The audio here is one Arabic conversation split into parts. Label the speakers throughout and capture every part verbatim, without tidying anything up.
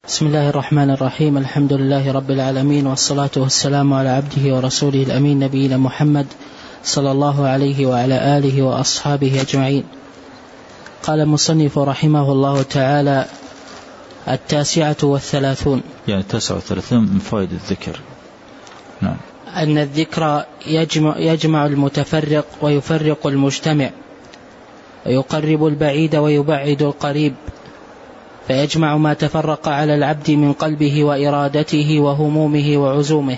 Speaker 1: بسم الله الرحمن الرحيم. الحمد لله رب العالمين، والصلاة والسلام على عبده ورسوله الأمين نبينا محمد صلى الله عليه وعلى آله وأصحابه أجمعين. قال المصنف رحمه الله تعالى: التاسعة والثلاثون،
Speaker 2: يعني التاسعة والثلاثون من فوائد الذكر. نعم.
Speaker 1: أن الذكر يجمع, يجمع المتفرق ويفرق المجتمع، ويقرب البعيد ويبعد القريب، فيجمع ما تفرق على العبد من قلبه وإرادته وهمومه وعزومه.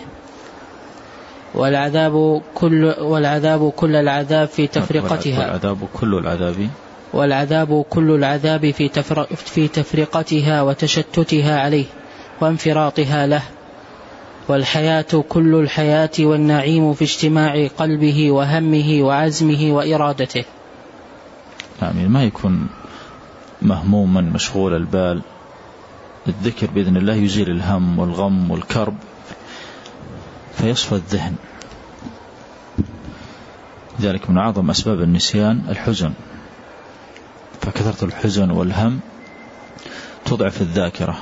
Speaker 1: والعذاب كل والعذاب كل العذاب في تفرقتها
Speaker 2: والعذاب كل العذاب
Speaker 1: والعذاب كل العذاب في في تفرقتها وتشتتها عليه وانفراطها له. والحياة كل الحياة والنعيم في اجتماع قلبه وهمه وعزمه وإرادته.
Speaker 2: يعني ما يكون مهموما مشغول البال. الذكر بإذن الله يزيل الهم والغم والكرب فيصفى الذهن. ذلك من أعظم أسباب النسيان الحزن، فكثرة الحزن والهم تضعف الذاكرة.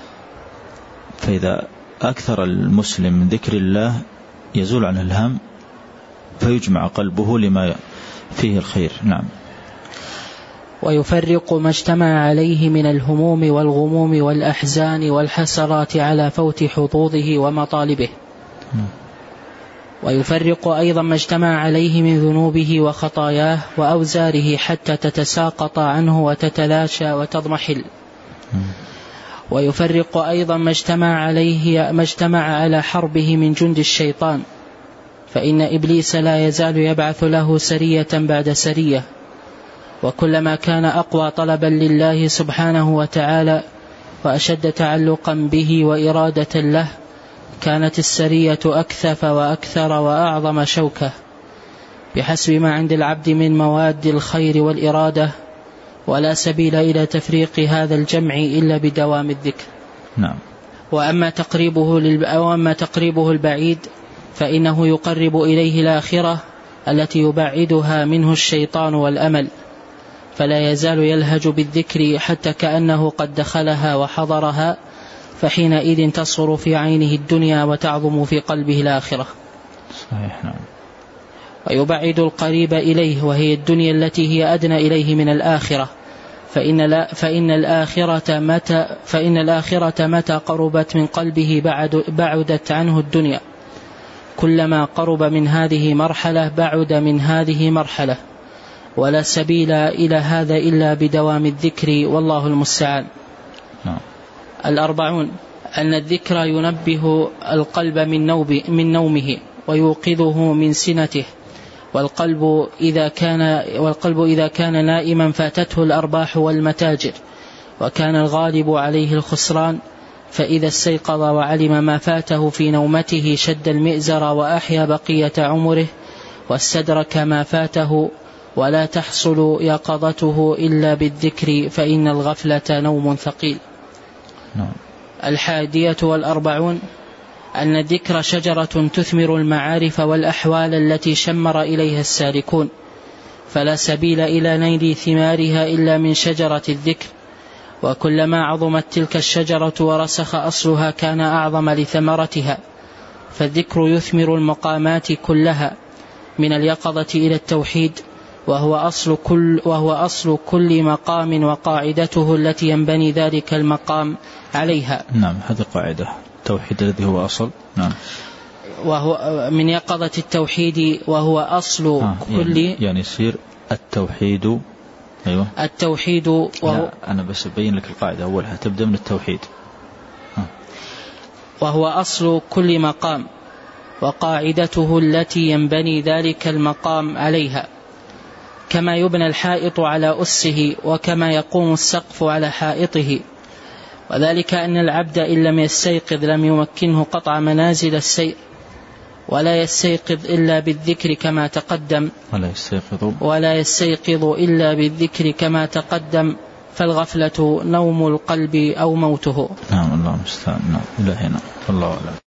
Speaker 2: فإذا أكثر المسلم من ذكر الله يزول عنه الهم فيجمع قلبه لما فيه الخير. نعم.
Speaker 1: ويفرق ما اجتمع عليه من الهموم والغموم والأحزان والحسرات على فوت حظوظه ومطالبه. ويفرق أيضا ما اجتمع عليه من ذنوبه وخطاياه وأوزاره حتى تتساقط عنه وتتلاشى وتضمحل. ويفرق أيضا ما اجتمع عليه ما اجتمع على حربه من جند الشيطان، فإن إبليس لا يزال يبعث له سرية بعد سرية، وكلما كان أقوى طلبا لله سبحانه وتعالى وأشد تعلقا به وإرادة له كانت السرية أكثف وأكثر وأعظم شوكة، بحسب ما عند العبد من مواد الخير والإرادة. ولا سبيل إلى تفريق هذا الجمع إلا بدوام الذكر.
Speaker 2: نعم.
Speaker 1: وأما تقريبه, للب... وأما تقريبه البعيد فإنه يقرب إليه الآخرة التي يبعدها منه الشيطان والأمل، فلا يزال يلهج بالذكر حتى كأنه قد دخلها وحضرها، فحينئذ تصغر في عينه الدنيا وتعظم في قلبه الآخرة.
Speaker 2: صحيح. نعم.
Speaker 1: ويبعد القريب إليه وهي الدنيا التي هي أدنى إليه من الآخرة، فإن, لا فإن, الآخرة متى فإن الآخرة متى قربت من قلبه بعد بعدت عنه الدنيا. كلما قرب من هذه مرحلة بعد من هذه مرحلة، ولا سبيل إلى هذا إلا بدوام الذكر، والله المستعان.
Speaker 2: نعم.
Speaker 1: الأربعون، أن الذكر ينبه القلب من, نوب من نومه ويوقظه من سنته. والقلب إذا كان والقلب إذا كان نائما فاتته الأرباح والمتاجر وكان الغالب عليه الخسران، فإذا استيقظ وعلم ما فاته في نومته شد المئزر وأحيا بقية عمره واستدرك ما فاته. ولا تحصل يقظته إلا بالذكر، فإن الغفلة نوم ثقيل.
Speaker 2: نعم.
Speaker 1: الحادية والأربعون، أن الذكر شجرة تثمر المعارف والأحوال التي شمر إليها السالكون، فلا سبيل إلى نيل ثمارها إلا من شجرة الذكر. وكلما عظمت تلك الشجرة ورسخ أصلها كان أعظم لثمرتها. فالذكر يثمر المقامات كلها من اليقظة إلى التوحيد، وهو أصل كل, وهو أصل كل مقام وقاعدته التي ينبني ذلك المقام عليها.
Speaker 2: نعم. هذه قاعدة التوحيد الذي هو أصل. نعم.
Speaker 1: وهو من يقظة التوحيد وهو أصل
Speaker 2: آه
Speaker 1: كل
Speaker 2: يعني, يعني يصير التوحيد. أيوة.
Speaker 1: التوحيد وهو
Speaker 2: أنا بس أبين لك القاعدة أولها تبدأ من التوحيد. آه.
Speaker 1: وهو أصل كل مقام وقاعدته التي ينبني ذلك المقام عليها، كما يبنى الحائط على أسه وكما يقوم السقف على حائطه. وذلك أن العبد إن لم يستيقظ لم يمكنه قطع منازل السير، ولا يستيقظ إلا بالذكر كما تقدم
Speaker 2: ولا يستيقظ
Speaker 1: ولا يستيقظ إلا بالذكر كما تقدم فالغفلة نوم القلب أو موته.
Speaker 2: نعم. الله المستعان. نعم. إلى هنا. الله أعلم.